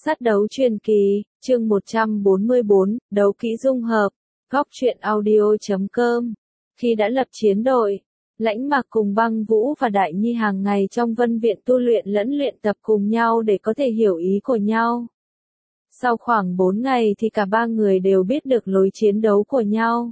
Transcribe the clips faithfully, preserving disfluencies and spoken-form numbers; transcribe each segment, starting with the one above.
Sát đấu truyền kỳ, chương một trăm bốn mươi bốn, đấu kỹ dung hợp, góc truyện audio chấm com. Khi đã lập chiến đội, Lãnh Mạc cùng Băng Vũ và Đại Nhi hàng ngày trong vân viện tu luyện lẫn luyện tập cùng nhau để có thể hiểu ý của nhau. Sau khoảng bốn ngày thì cả ba người đều biết được lối chiến đấu của nhau.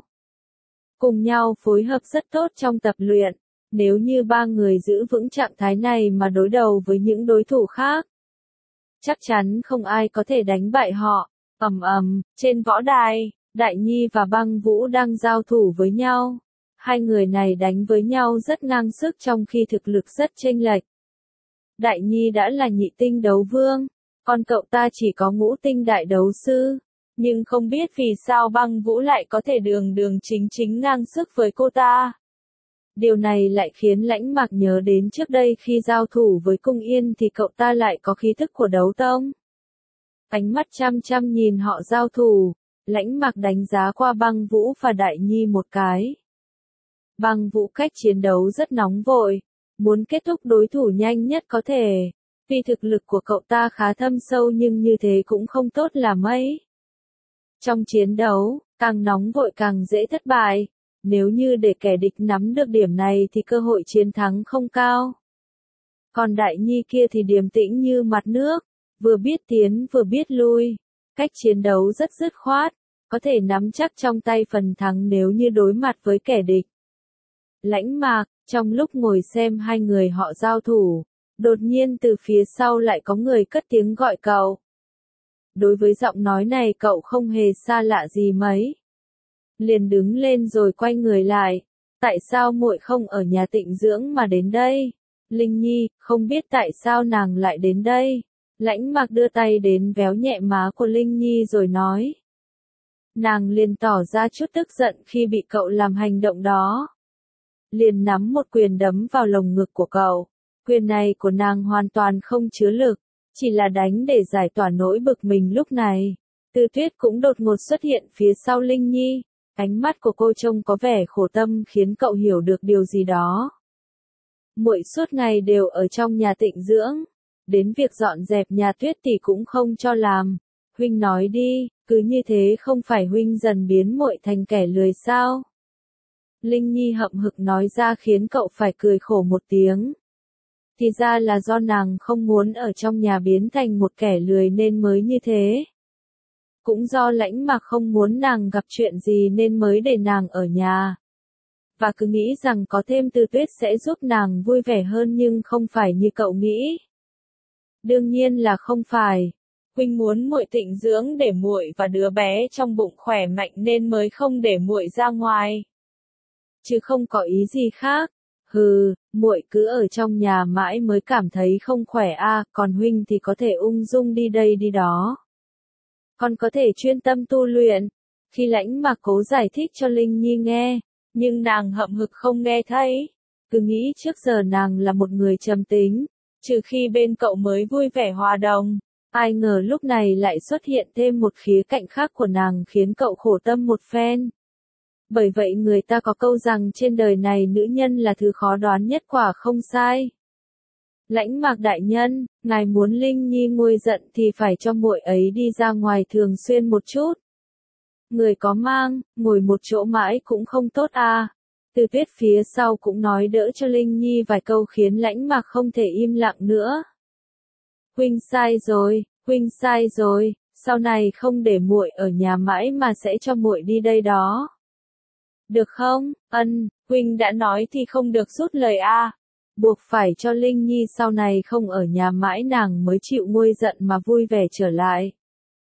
Cùng nhau phối hợp rất tốt trong tập luyện, nếu như ba người giữ vững trạng thái này mà đối đầu với những đối thủ khác, chắc chắn không ai có thể đánh bại họ. Ầm ầm, trên võ đài, Đại Nhi và Băng Vũ đang giao thủ với nhau. Hai người này đánh với nhau rất ngang sức trong khi thực lực rất chênh lệch. Đại Nhi đã là nhị tinh đấu vương, còn cậu ta chỉ có ngũ tinh đại đấu sư. Nhưng không biết vì sao Băng Vũ lại có thể đường đường chính chính ngang sức với cô ta. Điều này lại khiến Lãnh Mạc nhớ đến trước đây khi giao thủ với Cung Yên thì cậu ta lại có khí thức của đấu tông. Ánh mắt chăm chăm nhìn họ giao thủ, Lãnh Mạc đánh giá qua Băng Vũ và Đại Nhi một cái. Băng Vũ cách chiến đấu rất nóng vội, muốn kết thúc đối thủ nhanh nhất có thể. Vì thực lực của cậu ta khá thâm sâu nhưng như thế cũng không tốt là mấy. Trong chiến đấu, càng nóng vội càng dễ thất bại. Nếu như để kẻ địch nắm được điểm này thì cơ hội chiến thắng không cao. Còn Đại Nhi kia thì điềm tĩnh như mặt nước, vừa biết tiến vừa biết lui. Cách chiến đấu rất dứt khoát, có thể nắm chắc trong tay phần thắng nếu như đối mặt với kẻ địch. Lãnh Mạc, trong lúc ngồi xem hai người họ giao thủ, đột nhiên từ phía sau lại có người cất tiếng gọi cậu. Đối với giọng nói này cậu không hề xa lạ gì mấy. Liền đứng lên rồi quay người lại. Tại sao muội không ở nhà tịnh dưỡng mà đến đây? Linh Nhi, không biết tại sao nàng lại đến đây. Lãnh Mạc đưa tay đến véo nhẹ má của Linh Nhi rồi nói. Nàng liền tỏ ra chút tức giận khi bị cậu làm hành động đó. Liền nắm một quyền đấm vào lồng ngực của cậu. Quyền này của nàng hoàn toàn không chứa lực, chỉ là đánh để giải tỏa nỗi bực mình lúc này. Tư Tuyết cũng đột ngột xuất hiện phía sau Linh Nhi. Ánh mắt của cô trông có vẻ khổ tâm khiến cậu hiểu được điều gì đó. Muội suốt ngày đều ở trong nhà tịnh dưỡng, đến việc dọn dẹp nhà Tuyết thì cũng không cho làm. Huynh nói đi, cứ như thế không phải huynh dần biến muội thành kẻ lười sao? Linh Nhi hậm hực nói ra khiến cậu phải cười khổ một tiếng. Thì ra là do nàng không muốn ở trong nhà biến thành một kẻ lười nên mới như thế. Cũng do Lãnh Mạc không muốn nàng gặp chuyện gì nên mới để nàng ở nhà. Và cứ nghĩ rằng có thêm Tư Tuyết sẽ giúp nàng vui vẻ hơn nhưng không phải như cậu nghĩ. Đương nhiên là không phải. Huynh muốn muội tịnh dưỡng để muội và đứa bé trong bụng khỏe mạnh nên mới không để muội ra ngoài. Chứ không có ý gì khác. Hừ, muội cứ ở trong nhà mãi mới cảm thấy không khỏe a, à, còn huynh thì có thể ung dung đi đây đi đó. Còn có thể chuyên tâm tu luyện. Khi Lãnh Mạc cố giải thích cho Linh Nhi nghe, nhưng nàng hậm hực không nghe thấy. Cứ nghĩ trước giờ nàng là một người trầm tính, trừ khi bên cậu mới vui vẻ hòa đồng. Ai ngờ lúc này lại xuất hiện thêm một khía cạnh khác của nàng khiến cậu khổ tâm một phen. Bởi vậy người ta có câu rằng trên đời này nữ nhân là thứ khó đoán nhất, quả không sai. Lãnh Mạc đại nhân, ngài muốn Linh Nhi nguôi giận thì phải cho muội ấy đi ra ngoài thường xuyên một chút. Người có mang, ngồi một chỗ mãi cũng không tốt à. Tư Tuyết phía sau cũng nói đỡ cho Linh Nhi vài câu khiến Lãnh Mạc không thể im lặng nữa. Huynh sai rồi, huynh sai rồi, sau này không để muội ở nhà mãi mà sẽ cho muội đi đây đó. Được không? Ân, huynh đã nói thì không được rút lời a. À. Buộc phải cho Linh Nhi sau này không ở nhà mãi nàng mới chịu nguôi giận mà vui vẻ trở lại.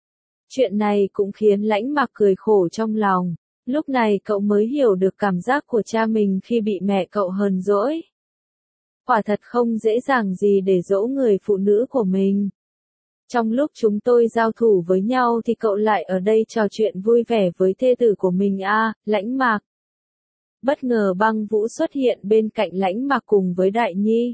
Chuyện này cũng khiến Lãnh Mạc cười khổ trong lòng. Lúc này cậu mới hiểu được cảm giác của cha mình khi bị mẹ cậu hờn dỗi. Quả thật không dễ dàng gì để dỗ người phụ nữ của mình. Trong lúc chúng tôi giao thủ với nhau thì cậu lại ở đây trò chuyện vui vẻ với thê tử của mình a, à, Lãnh Mạc. Bất ngờ Băng Vũ xuất hiện bên cạnh Lãnh Mạc cùng với Đại Nhi.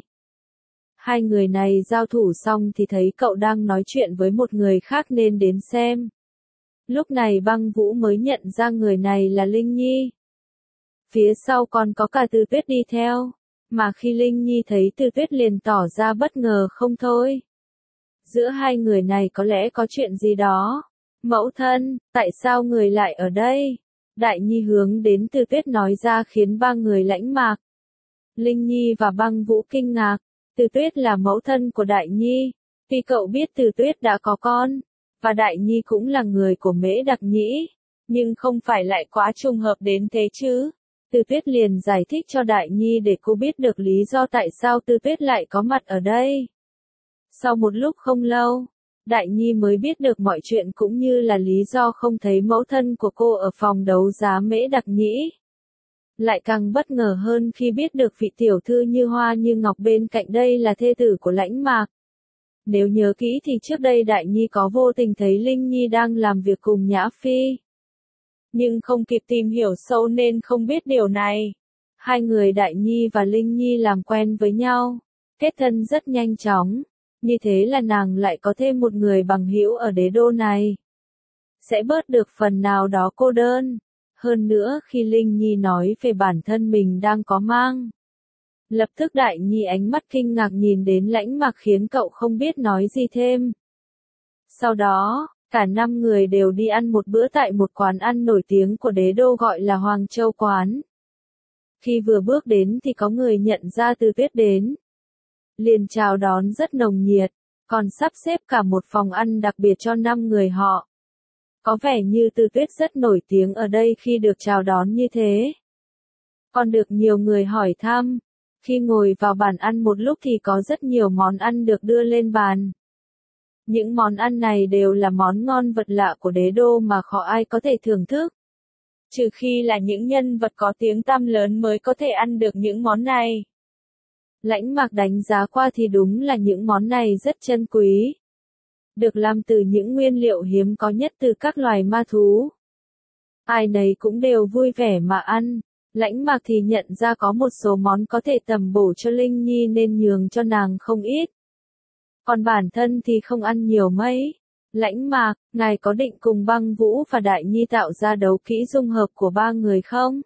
Hai người này giao thủ xong thì thấy cậu đang nói chuyện với một người khác nên đến xem. Lúc này Băng Vũ mới nhận ra người này là Linh Nhi. Phía sau còn có cả Tư Tuyết đi theo, mà khi Linh Nhi thấy Tư Tuyết liền tỏ ra bất ngờ không thôi. Giữa hai người này có lẽ có chuyện gì đó. Mẫu thân, tại sao người lại ở đây? Đại Nhi hướng đến Từ Tuyết nói ra khiến ba người Lãnh Mạc, Linh Nhi và Băng Vũ kinh ngạc. Từ Tuyết là mẫu thân của Đại Nhi. Tuy cậu biết Từ Tuyết đã có con, và Đại Nhi cũng là người của Mễ Đặc Nhĩ, nhưng không phải lại quá trùng hợp đến thế chứ. Từ Tuyết liền giải thích cho Đại Nhi để cô biết được lý do tại sao Từ Tuyết lại có mặt ở đây. Sau một lúc không lâu, Đại Nhi mới biết được mọi chuyện cũng như là lý do không thấy mẫu thân của cô ở phòng đấu giá Mễ Đặc Nhĩ. Lại càng bất ngờ hơn khi biết được vị tiểu thư như hoa như ngọc bên cạnh đây là thê tử của Lãnh Mạc. Nếu nhớ kỹ thì trước đây Đại Nhi có vô tình thấy Linh Nhi đang làm việc cùng Nhã Phi. Nhưng không kịp tìm hiểu sâu nên không biết điều này. Hai người Đại Nhi và Linh Nhi làm quen với nhau, kết thân rất nhanh chóng. Như thế là nàng lại có thêm một người bằng hữu ở đế đô này. Sẽ bớt được phần nào đó cô đơn. Hơn nữa khi Linh Nhi nói về bản thân mình đang có mang, lập tức Đại Nhi ánh mắt kinh ngạc nhìn đến Lãnh Mạc khiến cậu không biết nói gì thêm. Sau đó, cả năm người đều đi ăn một bữa tại một quán ăn nổi tiếng của đế đô gọi là Hoàng Châu Quán. Khi vừa bước đến thì có người nhận ra Từ Tuyết đến. Liền chào đón rất nồng nhiệt, còn sắp xếp cả một phòng ăn đặc biệt cho năm người họ. Có vẻ như Từ Tuyết rất nổi tiếng ở đây khi được chào đón như thế. Còn được nhiều người hỏi thăm. Khi ngồi vào bàn ăn một lúc thì có rất nhiều món ăn được đưa lên bàn. Những món ăn này đều là món ngon vật lạ của đế đô mà khó ai có thể thưởng thức. Trừ khi là những nhân vật có tiếng tăm lớn mới có thể ăn được những món này. Lãnh Mạc đánh giá qua thì đúng là những món này rất chân quý. Được làm từ những nguyên liệu hiếm có nhất từ các loài ma thú. Ai nấy cũng đều vui vẻ mà ăn. Lãnh Mạc thì nhận ra có một số món có thể tầm bổ cho Linh Nhi nên nhường cho nàng không ít. Còn bản thân thì không ăn nhiều mấy. Lãnh Mạc, ngài có định cùng Băng Vũ và Đại Nhi tạo ra đấu kỹ dung hợp của ba người không?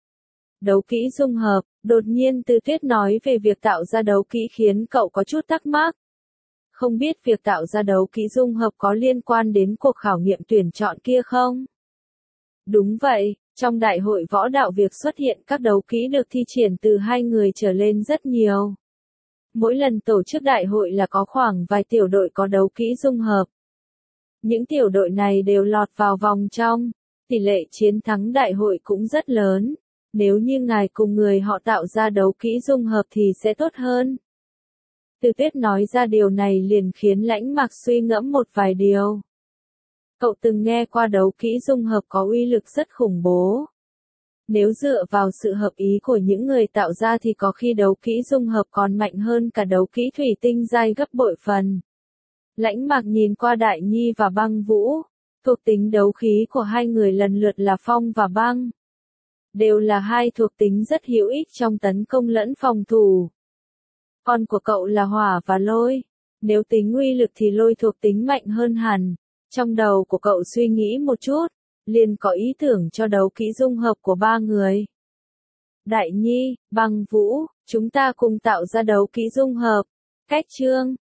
Đấu kỹ dung hợp, đột nhiên Từ Tuyết nói về việc tạo ra đấu kỹ khiến cậu có chút thắc mắc. Không biết việc tạo ra đấu kỹ dung hợp có liên quan đến cuộc khảo nghiệm tuyển chọn kia không? Đúng vậy, trong đại hội võ đạo việc xuất hiện các đấu kỹ được thi triển từ hai người trở lên rất nhiều. Mỗi lần tổ chức đại hội là có khoảng vài tiểu đội có đấu kỹ dung hợp. Những tiểu đội này đều lọt vào vòng trong, tỷ lệ chiến thắng đại hội cũng rất lớn. Nếu như ngài cùng người họ tạo ra đấu kỹ dung hợp thì sẽ tốt hơn. Từ Tuyết nói ra điều này liền khiến Lãnh Mạc suy ngẫm một vài điều. Cậu từng nghe qua đấu kỹ dung hợp có uy lực rất khủng bố. Nếu dựa vào sự hợp ý của những người tạo ra thì có khi đấu kỹ dung hợp còn mạnh hơn cả đấu kỹ thủy tinh giai gấp bội phần. Lãnh Mạc nhìn qua Đại Nhi và Băng Vũ. Thuộc tính đấu khí của hai người lần lượt là phong và băng. Đều là hai thuộc tính rất hữu ích trong tấn công lẫn phòng thủ. Con của cậu là hỏa và lôi. Nếu tính uy lực thì lôi thuộc tính mạnh hơn hẳn. Trong đầu của cậu suy nghĩ một chút, liền có ý tưởng cho đấu kỹ dung hợp của ba người. Đại Nhi, Băng Vũ, chúng ta cùng tạo ra đấu kỹ dung hợp. Cách chương